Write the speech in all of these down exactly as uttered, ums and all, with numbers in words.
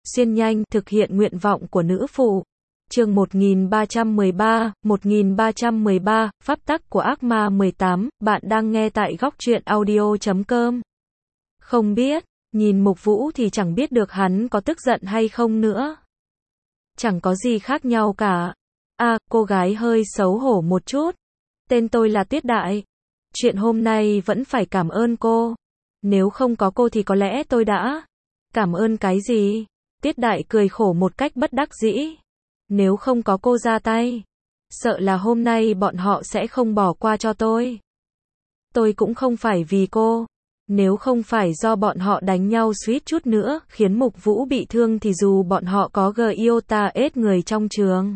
xuyên nhanh, thực hiện nguyện vọng của nữ phụ. Chương một nghìn ba trăm mười ba, một nghìn ba trăm mười ba, Pháp tắc của ác ma mười tám, bạn đang nghe tại góc truyện audio chấm com. Không biết, nhìn Mục Vũ thì chẳng biết được hắn có tức giận hay không nữa. Chẳng có gì khác nhau cả. À, cô gái hơi xấu hổ một chút. Tên tôi là Tuyết Đại. Chuyện hôm nay vẫn phải cảm ơn cô. Nếu không có cô thì có lẽ tôi đã... Cảm ơn cái gì? Tuyết Đại cười khổ một cách bất đắc dĩ. Nếu không có cô ra tay, sợ là hôm nay bọn họ sẽ không bỏ qua cho tôi. Tôi cũng không phải vì cô. Nếu không phải do bọn họ đánh nhau suýt chút nữa khiến Mục Vũ bị thương thì dù bọn họ có gờ iota ết người trong trường,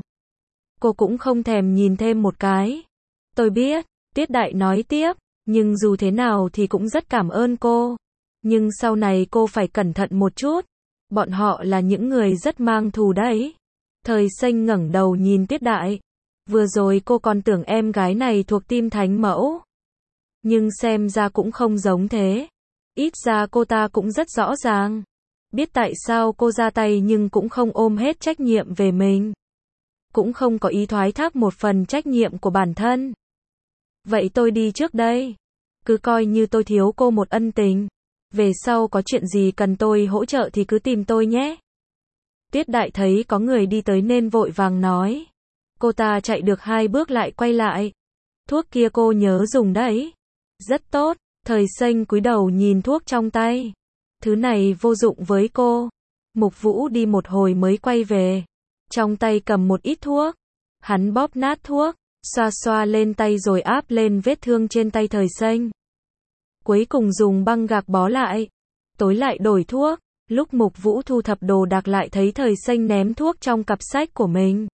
cô cũng không thèm nhìn thêm một cái. Tôi biết, Tuyết Đại nói tiếp, nhưng dù thế nào thì cũng rất cảm ơn cô. Nhưng sau này cô phải cẩn thận một chút. Bọn họ là những người rất mang thù đấy. Thời Xanh ngẩng đầu nhìn Tuyết Đại. Vừa rồi cô còn tưởng em gái này thuộc team thánh mẫu. Nhưng xem ra cũng không giống thế. Ít ra cô ta cũng rất rõ ràng. Biết tại sao cô ra tay nhưng cũng không ôm hết trách nhiệm về mình. Cũng không có ý thoái thác một phần trách nhiệm của bản thân. Vậy tôi đi trước đây. Cứ coi như tôi thiếu cô một ân tình. Về sau có chuyện gì cần tôi hỗ trợ thì cứ tìm tôi nhé. Tuyết Đại thấy có người đi tới nên vội vàng nói. Cô ta chạy được hai bước lại quay lại. Thuốc kia cô nhớ dùng đấy. Rất tốt. Thời Xanh cúi đầu nhìn thuốc trong tay. Thứ này vô dụng với cô. Mục Vũ đi một hồi mới quay về. Trong tay cầm một ít thuốc. Hắn bóp nát thuốc, xoa xoa lên tay rồi áp lên vết thương trên tay Thời Xanh. Cuối cùng dùng băng gạc bó lại. Tối lại đổi thuốc. Lúc Mục Vũ thu thập đồ đạc lại thấy Thời Xanh ném thuốc trong cặp sách của mình.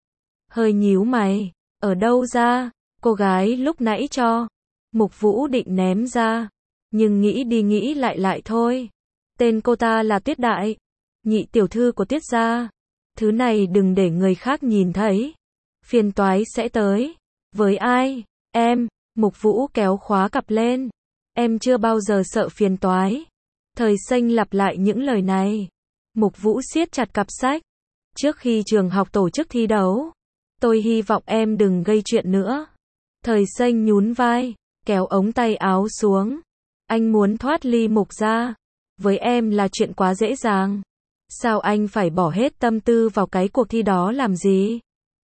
Hơi nhíu mày. Ở đâu ra? Cô gái lúc nãy cho. Mục Vũ định ném ra. Nhưng nghĩ đi nghĩ lại lại thôi. Tên cô ta là Tuyết Đại. Nhị tiểu thư của Tuyết gia. Thứ này đừng để người khác nhìn thấy. Phiền toái sẽ tới. Với ai? Em. Mục Vũ kéo khóa cặp lên. Em chưa bao giờ sợ phiền toái. Thời Xanh lặp lại những lời này. Mục Vũ siết chặt cặp sách. Trước khi trường học tổ chức thi đấu, tôi hy vọng em đừng gây chuyện nữa. Thời Xanh nhún vai, kéo ống tay áo xuống. Anh muốn thoát ly Mục gia. Với em là chuyện quá dễ dàng. Sao anh phải bỏ hết tâm tư vào cái cuộc thi đó làm gì?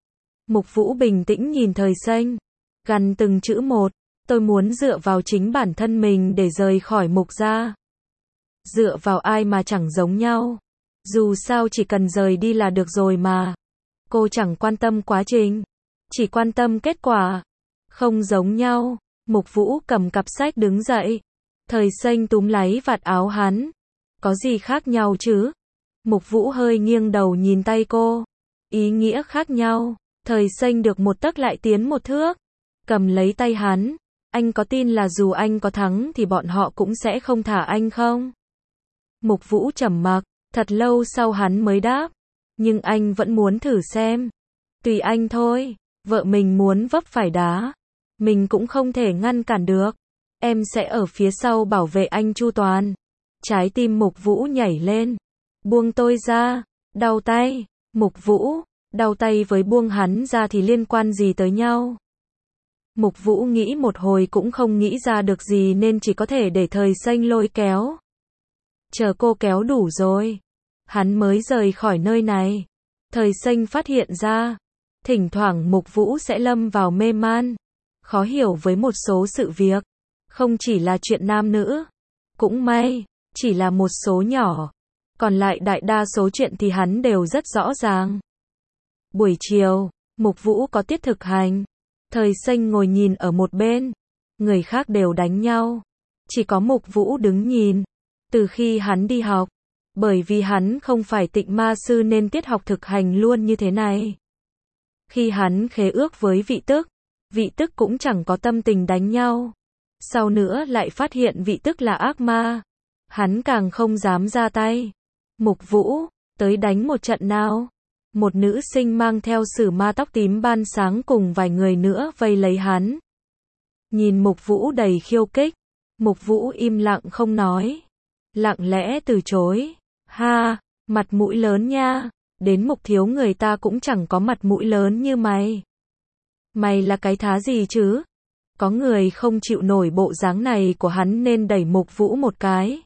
Mục Vũ bình tĩnh nhìn Thời Xanh. Gằn từng chữ một. Tôi muốn dựa vào chính bản thân mình để rời khỏi Mục gia. Dựa vào ai mà chẳng giống nhau. Dù sao chỉ cần rời đi là được rồi mà. Cô chẳng quan tâm quá trình. Chỉ quan tâm kết quả. Không giống nhau. Mục Vũ cầm cặp sách đứng dậy. Thời Xanh túm lấy vạt áo hắn. Có gì khác nhau chứ? Mục Vũ hơi nghiêng đầu nhìn tay cô. Ý nghĩa khác nhau. Thời Xanh được một tấc lại tiến một thước. Cầm lấy tay hắn. Anh có tin là dù anh có thắng thì bọn họ cũng sẽ không thả anh không? Mục Vũ trầm mặc. Thật lâu sau hắn mới đáp. Nhưng anh vẫn muốn thử xem. Tùy anh thôi. Vợ mình muốn vấp phải đá. Mình cũng không thể ngăn cản được. Em sẽ ở phía sau bảo vệ anh chu toàn. Trái tim Mục Vũ nhảy lên. Buông tôi ra. Đau tay. Mục Vũ. Đau tay với buông hắn ra thì liên quan gì tới nhau? Mục Vũ nghĩ một hồi cũng không nghĩ ra được gì nên chỉ có thể để Thời Xanh lôi kéo. Chờ cô kéo đủ rồi. Hắn mới rời khỏi nơi này. Thời Xanh phát hiện ra. Thỉnh thoảng Mục Vũ sẽ lâm vào mê man. Khó hiểu với một số sự việc. Không chỉ là chuyện nam nữ. Cũng may. Chỉ là một số nhỏ. Còn lại đại đa số chuyện thì hắn đều rất rõ ràng. Buổi chiều. Mục Vũ có tiết thực hành. Thời Xanh ngồi nhìn ở một bên. Người khác đều đánh nhau. Chỉ có Mục Vũ đứng nhìn. Từ khi hắn đi học. Bởi vì hắn không phải Tịnh ma sư nên tiết học thực hành luôn như thế này. Khi hắn khế ước với vị tức. Vị tức cũng chẳng có tâm tình đánh nhau. Sau nữa lại phát hiện vị tức là ác ma. Hắn càng không dám ra tay. Mục Vũ, tới đánh một trận nào. Một nữ sinh mang theo sử ma tóc tím ban sáng cùng vài người nữa vây lấy hắn. Nhìn Mục Vũ đầy khiêu khích. Mục Vũ im lặng không nói. Lặng lẽ từ chối. Ha, Mặt mũi lớn nha, đến Mục thiếu người ta cũng chẳng có mặt mũi lớn như mày. Mày là cái thá gì chứ? Có người không chịu nổi bộ dáng này của hắn nên đẩy Mục Vũ một cái.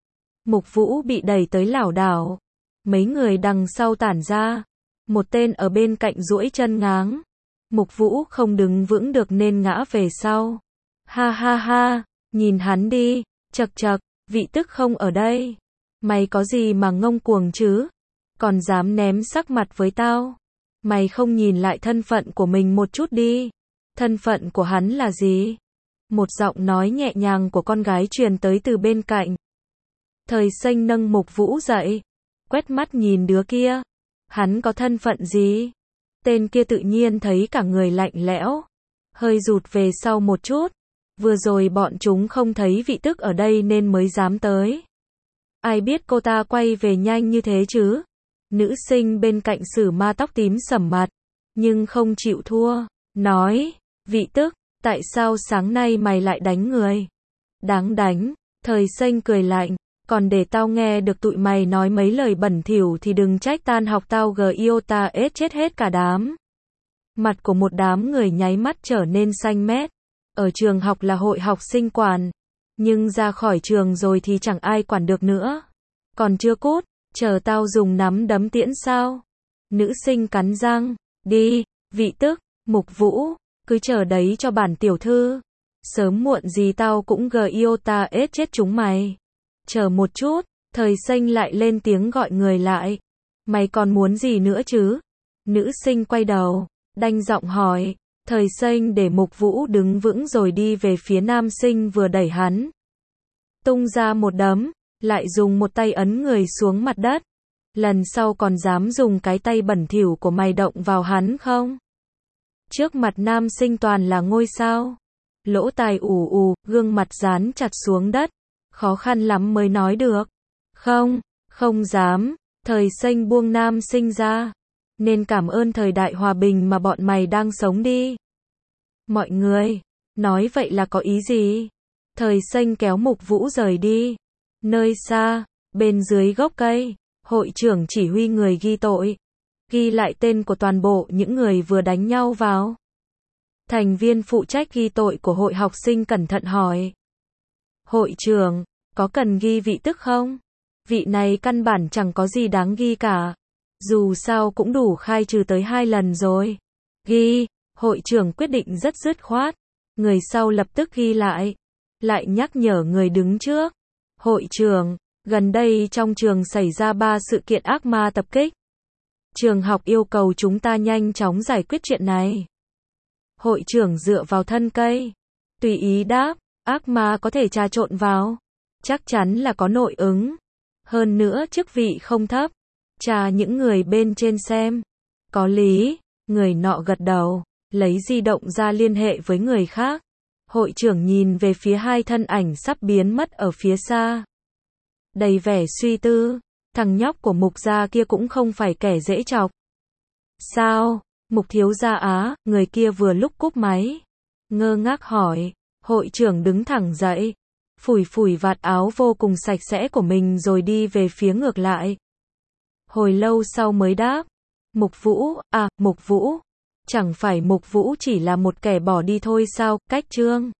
Mục Vũ bị đẩy tới lảo đảo. Mấy người đằng sau tản ra. Một tên ở bên cạnh duỗi chân ngáng. Mục Vũ không đứng vững được nên ngã về sau. Ha ha ha, nhìn hắn đi, chậc chậc, vị tức không ở đây. Mày có gì mà ngông cuồng chứ? Còn dám ném sắc mặt với tao? Mày không nhìn lại thân phận của mình một chút đi. Thân phận của hắn là gì? Một giọng nói nhẹ nhàng của con gái truyền tới từ bên cạnh. Thời Xanh nâng Mục Vũ dậy, quét mắt nhìn đứa kia. Hắn có thân phận gì? Tên kia tự nhiên thấy cả người lạnh lẽo, hơi rụt về sau một chút. Vừa rồi bọn chúng không thấy vị tức ở đây nên mới dám tới. Ai biết cô ta quay về nhanh như thế chứ? Nữ sinh bên cạnh Sử Ma tóc tím sầm mặt, nhưng không chịu thua, nói, vị tức, tại sao sáng nay mày lại đánh người? Đáng đánh. Thời Xanh cười lạnh, còn để tao nghe được tụi mày nói mấy lời bẩn thỉu thì đừng trách tan học tao gờ iota ết chết hết cả đám. Mặt của một đám người nháy mắt trở nên xanh mét. Ở trường học là hội học sinh quản, nhưng ra khỏi trường rồi thì chẳng ai quản được nữa. Còn chưa cút, chờ tao dùng nắm đấm tiễn sao? Nữ sinh cắn răng, đi, vị tức, Mục Vũ, cứ chờ đấy cho bản tiểu thư. Sớm muộn gì tao cũng gờ iota ết chết chúng mày. Chờ một chút, Thời Xanh lại lên tiếng gọi người lại. Mày còn muốn gì nữa chứ? Nữ sinh quay đầu, đanh giọng hỏi. Thời Xanh để Mục Vũ đứng vững rồi đi về phía nam sinh vừa đẩy hắn. Tung ra một đấm, lại dùng một tay ấn người xuống mặt đất. Lần sau còn dám dùng cái tay bẩn thỉu của mày động vào hắn không? Trước mặt nam sinh toàn là ngôi sao. Lỗ tai ù ù, gương mặt dán chặt xuống đất. Khó khăn lắm mới nói được. Không, không dám. Thời Xanh buông nam sinh ra. Nên cảm ơn thời đại hòa bình mà bọn mày đang sống đi. Mọi người, nói vậy là có ý gì? Thời Xanh kéo Mục Vũ rời đi. Nơi xa, bên dưới gốc cây, hội trưởng chỉ huy người ghi tội. Ghi lại tên của toàn bộ những người vừa đánh nhau vào. Thành viên phụ trách ghi tội của hội học sinh cẩn thận hỏi. Hội trưởng, có cần ghi vị tức không? Vị này căn bản chẳng có gì đáng ghi cả. Dù sao cũng đủ khai trừ tới hai lần rồi. Ghi, hội trưởng quyết định rất dứt khoát. Người sau lập tức ghi lại. Lại nhắc nhở người đứng trước. Hội trưởng, gần đây trong trường xảy ra ba sự kiện ác ma tập kích. Trường học yêu cầu chúng ta nhanh chóng giải quyết chuyện này. Hội trưởng dựa vào thân cây. Tùy ý đáp, ác ma có thể trà trộn vào. Chắc chắn là có nội ứng. Hơn nữa chức vị không thấp. Trà những người bên trên xem. Có lý, người nọ gật đầu, lấy di động ra liên hệ với người khác. Hội trưởng nhìn về phía hai thân ảnh sắp biến mất ở phía xa. Đầy vẻ suy tư, thằng nhóc của Mục gia kia cũng không phải kẻ dễ chọc. Sao? Mục thiếu gia á, người kia vừa lúc cúp máy. Ngơ ngác hỏi, hội trưởng đứng thẳng dậy, phủi phủi vạt áo vô cùng sạch sẽ của mình rồi đi về phía ngược lại. Hồi lâu sau mới đáp, Mục Vũ, à, Mục Vũ. Chẳng phải Mục Vũ chỉ là một kẻ bỏ đi thôi sao, cách chương.